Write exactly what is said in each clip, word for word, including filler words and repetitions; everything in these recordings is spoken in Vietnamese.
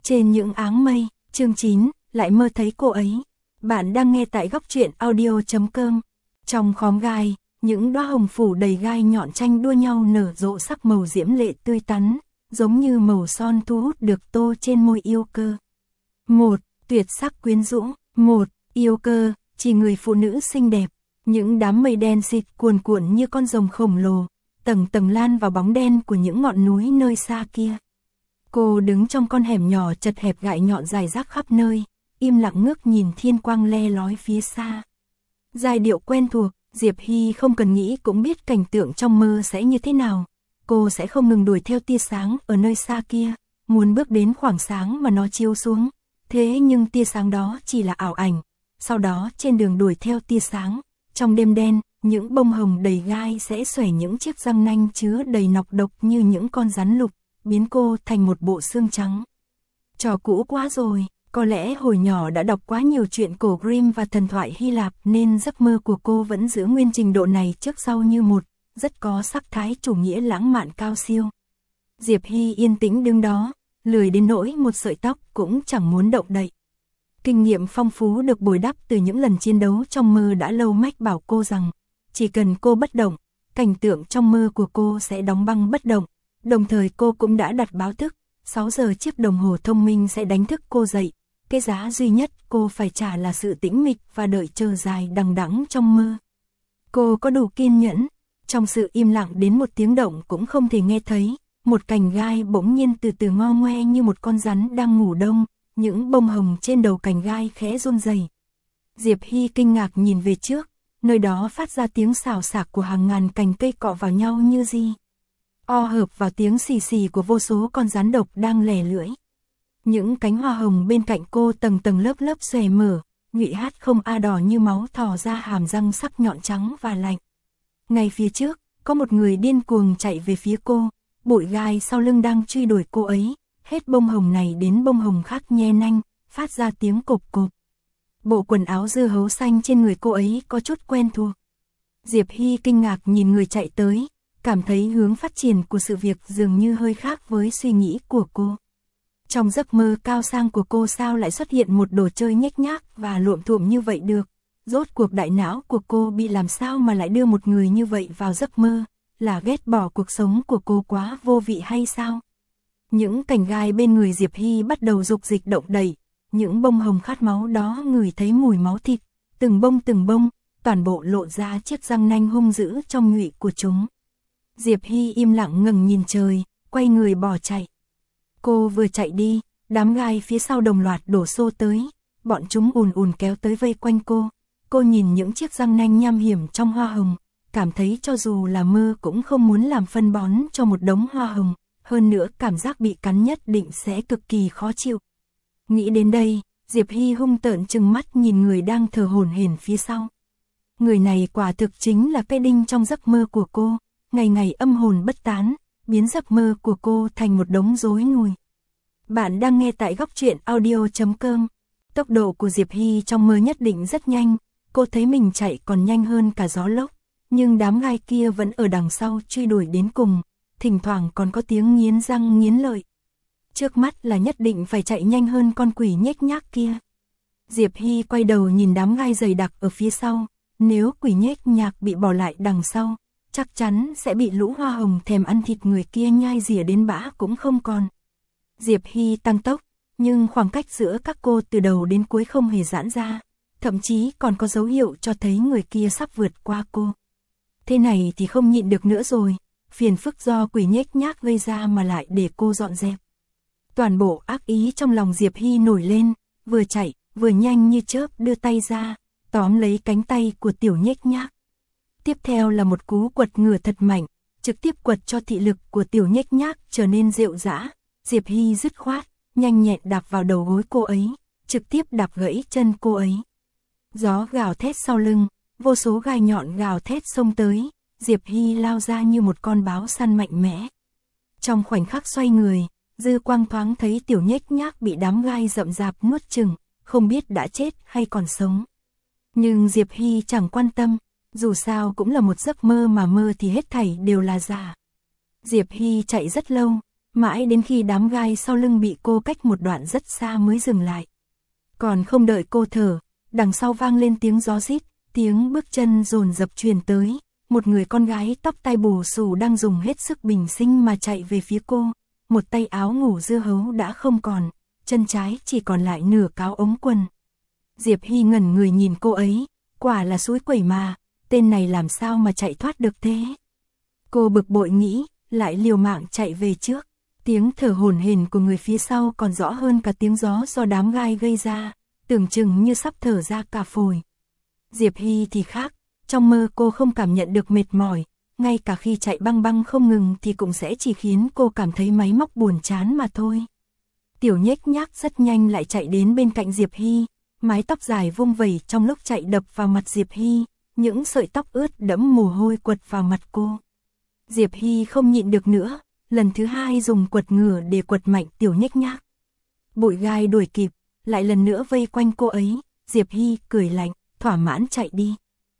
Trên những áng mây, chương chín, lại mơ thấy cô ấy. Bạn đang nghe tại góc truyện audio.com. Trong khóm gai, những đóa hồng phủ đầy gai nhọn tranh đua nhau nở rộ sắc màu diễm lệ tươi tắn, giống như màu son thu hút được tô trên môi yêu cơ. Một, tuyệt sắc quyến rũ. Một, yêu cơ, chỉ người phụ nữ xinh đẹp. Những đám mây đen xịt cuồn cuộn như con rồng khổng lồ, tầng tầng lan vào bóng đen của những ngọn núi nơi xa kia. Cô đứng trong con hẻm nhỏ chật hẹp gại nhọn dài rác khắp nơi, im lặng ngước nhìn thiên quang le lói phía xa. Giai điệu quen thuộc, Diệp Hy không cần nghĩ cũng biết cảnh tượng trong mơ sẽ như thế nào. Cô sẽ không ngừng đuổi theo tia sáng ở nơi xa kia, muốn bước đến khoảng sáng mà nó chiếu xuống. Thế nhưng tia sáng đó chỉ là ảo ảnh. Sau đó trên đường đuổi theo tia sáng, trong đêm đen, những bông hồng đầy gai sẽ xòe những chiếc răng nanh chứa đầy nọc độc như những con rắn lục, biến cô thành một bộ xương trắng. Trò cũ quá rồi, có lẽ hồi nhỏ đã đọc quá nhiều chuyện cổ Grimm và thần thoại Hy Lạp nên giấc mơ của cô vẫn giữ nguyên trình độ này trước sau như một, rất có sắc thái chủ nghĩa lãng mạn cao siêu. Diệp Hy yên tĩnh đứng đó, lười đến nỗi một sợi tóc cũng chẳng muốn động đậy. Kinh nghiệm phong phú được bồi đắp từ những lần chiến đấu trong mơ đã lâu mách bảo cô rằng, chỉ cần cô bất động, cảnh tượng trong mơ của cô sẽ đóng băng bất động. Đồng thời cô cũng đã đặt báo thức, sáu giờ chiếc đồng hồ thông minh sẽ đánh thức cô dậy. Cái giá duy nhất cô phải trả là sự tĩnh mịch và đợi chờ dài đằng đẵng trong mơ. Cô có đủ kiên nhẫn, trong sự im lặng đến một tiếng động cũng không thể nghe thấy, một cành gai bỗng nhiên từ từ ngo ngoe như một con rắn đang ngủ đông, những bông hồng trên đầu cành gai khẽ run rẩy. Diệp Hy kinh ngạc nhìn về trước, nơi đó phát ra tiếng xào xạc của hàng ngàn cành cây cọ vào nhau như gì. O hợp vào tiếng xì xì của vô số con rắn độc đang lè lưỡi. Những cánh hoa hồng bên cạnh cô tầng tầng lớp lớp xòe mở, nhụy hát không a đỏ như máu thò ra hàm răng sắc nhọn trắng và lạnh. Ngay phía trước, có một người điên cuồng chạy về phía cô, bụi gai sau lưng đang truy đuổi cô ấy, hết bông hồng này đến bông hồng khác nhe nanh, phát ra tiếng cộp cộp. Bộ quần áo dưa hấu xanh trên người cô ấy có chút quen thuộc. Diệp Hy kinh ngạc nhìn người chạy tới, cảm thấy hướng phát triển của sự việc dường như hơi khác với suy nghĩ của cô. Trong giấc mơ cao sang của cô sao lại xuất hiện một đồ chơi nhếch nhác và luộm thuộm như vậy được? Rốt cuộc đại não của cô bị làm sao mà lại đưa một người như vậy vào giấc mơ? Là ghét bỏ cuộc sống của cô quá vô vị hay sao? Những cành gai bên người Diệp Hy bắt đầu dục dịch động đậy, những bông hồng khát máu đó ngửi thấy mùi máu thịt, từng bông từng bông, toàn bộ lộ ra chiếc răng nanh hung dữ trong nhụy của chúng. Diệp Hy im lặng ngẩng nhìn trời, quay người bỏ chạy. Cô vừa chạy đi, đám gai phía sau đồng loạt đổ xô tới, bọn chúng ùn ùn kéo tới vây quanh cô. Cô nhìn những chiếc răng nanh nham hiểm trong hoa hồng, cảm thấy cho dù là mơ cũng không muốn làm phân bón cho một đống hoa hồng, hơn nữa cảm giác bị cắn nhất định sẽ cực kỳ khó chịu. Nghĩ đến đây, Diệp Hy hung tợn trừng mắt nhìn người đang thở hổn hển phía sau. Người này quả thực chính là cái đinh trong giấc mơ của cô, ngày ngày âm hồn bất tán, biến giấc mơ của cô thành một đống rối nùi. Bạn đang nghe tại góc truyện audio.com. Tốc độ của Diệp Hy trong mơ nhất định rất nhanh, cô thấy mình chạy còn nhanh hơn cả gió lốc, nhưng đám gai kia vẫn ở đằng sau truy đuổi đến cùng, thỉnh thoảng còn có tiếng nghiến răng nghiến lợi. Trước mắt là nhất định phải chạy nhanh hơn con quỷ nhếch nhác kia. Diệp Hy quay đầu nhìn đám gai dày đặc ở phía sau, nếu quỷ nhếch nhác bị bỏ lại đằng sau, chắc chắn sẽ bị lũ hoa hồng thèm ăn thịt người kia nhai rỉa đến bã cũng không còn. Diệp Hy tăng tốc, nhưng khoảng cách giữa các cô từ đầu đến cuối không hề giãn ra, thậm chí còn có dấu hiệu cho thấy người kia sắp vượt qua cô. Thế này thì không nhịn được nữa rồi, phiền phức do quỷ nhếch nhác gây ra mà lại để cô dọn dẹp. Toàn bộ ác ý trong lòng Diệp Hy nổi lên, vừa chạy, vừa nhanh như chớp đưa tay ra, tóm lấy cánh tay của tiểu nhếch nhác. Tiếp theo là một cú quật ngửa thật mạnh, trực tiếp quật cho thị lực của tiểu nhếch nhác trở nên rệu rã. Diệp Hy dứt khoát, nhanh nhẹn đạp vào đầu gối cô ấy, trực tiếp đạp gãy chân cô ấy. Gió gào thét sau lưng, vô số gai nhọn gào thét xông tới, Diệp Hy lao ra như một con báo săn mạnh mẽ. Trong khoảnh khắc xoay người, dư quang thoáng thấy tiểu nhếch nhác bị đám gai rậm rạp nuốt chửng, không biết đã chết hay còn sống. Nhưng Diệp Hy chẳng quan tâm, dù sao cũng là một giấc mơ mà mơ thì hết thảy đều là giả. Diệp Hy chạy rất lâu, mãi đến khi đám gai sau lưng bị cô cách một đoạn rất xa mới dừng lại. Còn không đợi cô thở, đằng sau vang lên tiếng gió rít, tiếng bước chân dồn dập truyền tới, một người con gái tóc tai bù xù đang dùng hết sức bình sinh mà chạy về phía cô, một tay áo ngủ dưa hấu đã không còn, chân trái chỉ còn lại nửa cáo ống quần. Diệp Hy ngẩn người nhìn cô ấy, quả là suối quẩy mà, tên này làm sao mà chạy thoát được thế. Cô bực bội nghĩ, lại liều mạng chạy về trước, tiếng thở hổn hển của người phía sau còn rõ hơn cả tiếng gió do đám gai gây ra, tưởng chừng như sắp thở ra cả phổi. Diệp Hy thì khác, trong mơ cô không cảm nhận được mệt mỏi, ngay cả khi chạy băng băng không ngừng thì cũng sẽ chỉ khiến cô cảm thấy máy móc buồn chán mà thôi. Tiểu Nhếch Nhác rất nhanh lại chạy đến bên cạnh Diệp Hy, mái tóc dài vung vẩy trong lúc chạy đập vào mặt Diệp Hy, những sợi tóc ướt đẫm mồ hôi quật vào mặt cô. Diệp Hy không nhịn được nữa, lần thứ hai dùng quật ngửa để quật mạnh Tiểu Nhếch Nhác. Bụi gai đuổi kịp, lại lần nữa vây quanh cô ấy, Diệp Hy cười lạnh, thỏa mãn chạy đi.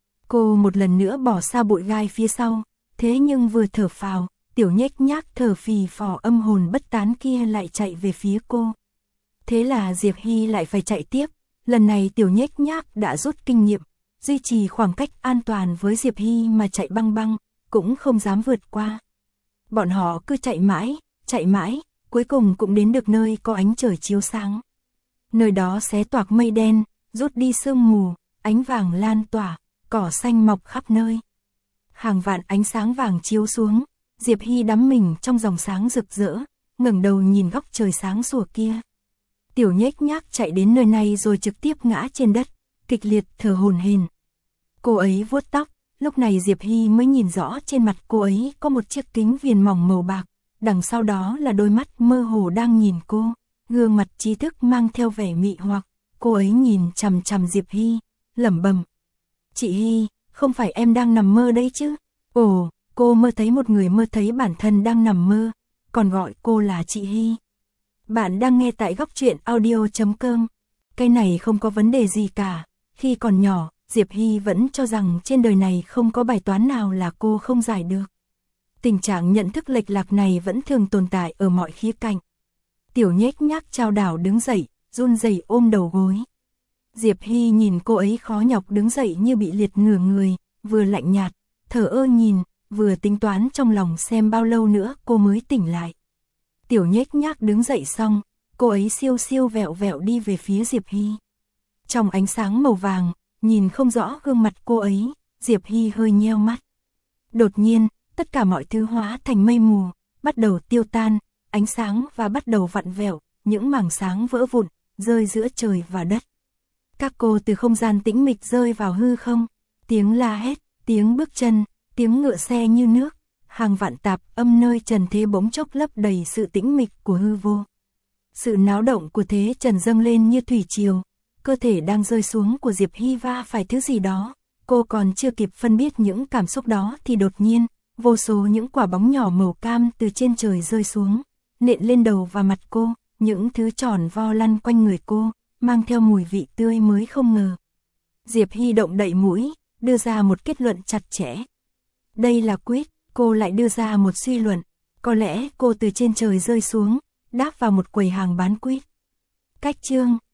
Cô một lần nữa bỏ xa bụi gai phía sau, thế nhưng vừa thở phào, Tiểu Nhếch Nhác thở phì phò âm hồn bất tán kia lại chạy về phía cô. Thế là Diệp Hy lại phải chạy tiếp, lần này Tiểu Nhếch Nhác đã rút kinh nghiệm, duy trì khoảng cách an toàn với Diệp Hy mà chạy băng băng, cũng không dám vượt qua. Bọn họ cứ chạy mãi, chạy mãi, cuối cùng cũng đến được nơi có ánh trời chiếu sáng. Nơi đó xé toạc mây đen, rút đi sương mù, ánh vàng lan tỏa, cỏ xanh mọc khắp nơi. Hàng vạn ánh sáng vàng chiếu xuống, Diệp Hy đắm mình trong dòng sáng rực rỡ, ngẩng đầu nhìn góc trời sáng sủa kia. Tiểu Nhếch Nhác chạy đến nơi này rồi trực tiếp ngã trên đất, kịch liệt thở hổn hển. Cô ấy vuốt tóc, lúc này Diệp Hy mới nhìn rõ trên mặt cô ấy có một chiếc kính viền mỏng màu bạc, đằng sau đó là đôi mắt mơ hồ đang nhìn cô, gương mặt trí thức mang theo vẻ mị hoặc. Cô ấy nhìn chằm chằm Diệp Hy, lẩm bẩm: "Chị Hy, không phải em đang nằm mơ đấy chứ?" Ồ, cô mơ thấy một người mơ thấy bản thân đang nằm mơ, còn gọi cô là chị Hy. Bạn đang nghe tại góc truyện audio chấm com. Cái này không có vấn đề gì cả. Khi còn nhỏ, Diệp Hy vẫn cho rằng trên đời này không có bài toán nào là cô không giải được. Tình trạng nhận thức lệch lạc này vẫn thường tồn tại ở mọi khía cạnh. Tiểu Nhếch Nhác chao đảo đứng dậy, run rẩy ôm đầu gối. Diệp Hy nhìn cô ấy khó nhọc đứng dậy như bị liệt nửa người, vừa lạnh nhạt, thờ ơ nhìn, vừa tính toán trong lòng xem bao lâu nữa cô mới tỉnh lại. Tiểu Nhếch Nhác đứng dậy xong, cô ấy siêu siêu vẹo vẹo đi về phía Diệp Hy. Trong ánh sáng màu vàng, nhìn không rõ gương mặt cô ấy, Diệp Hy hơi nheo mắt. Đột nhiên, tất cả mọi thứ hóa thành mây mù, bắt đầu tiêu tan, ánh sáng và bắt đầu vặn vẹo, những mảng sáng vỡ vụn, rơi giữa trời và đất. Các cô từ không gian tĩnh mịch rơi vào hư không, tiếng la hét, tiếng bước chân, tiếng ngựa xe như nước, hàng vạn tạp âm nơi trần thế bỗng chốc lấp đầy sự tĩnh mịch của hư vô. Sự náo động của thế trần dâng lên như thủy triều, cơ thể đang rơi xuống của Diệp Hy va phải thứ gì đó, cô còn chưa kịp phân biết những cảm xúc đó thì đột nhiên, vô số những quả bóng nhỏ màu cam từ trên trời rơi xuống, nện lên đầu và mặt cô, những thứ tròn vo lăn quanh người cô, mang theo mùi vị tươi mới không ngờ. Diệp Hy động đậy mũi, đưa ra một kết luận chặt chẽ. Đây là quýt, cô lại đưa ra một suy luận, có lẽ cô từ trên trời rơi xuống, đáp vào một quầy hàng bán quýt. Cách chương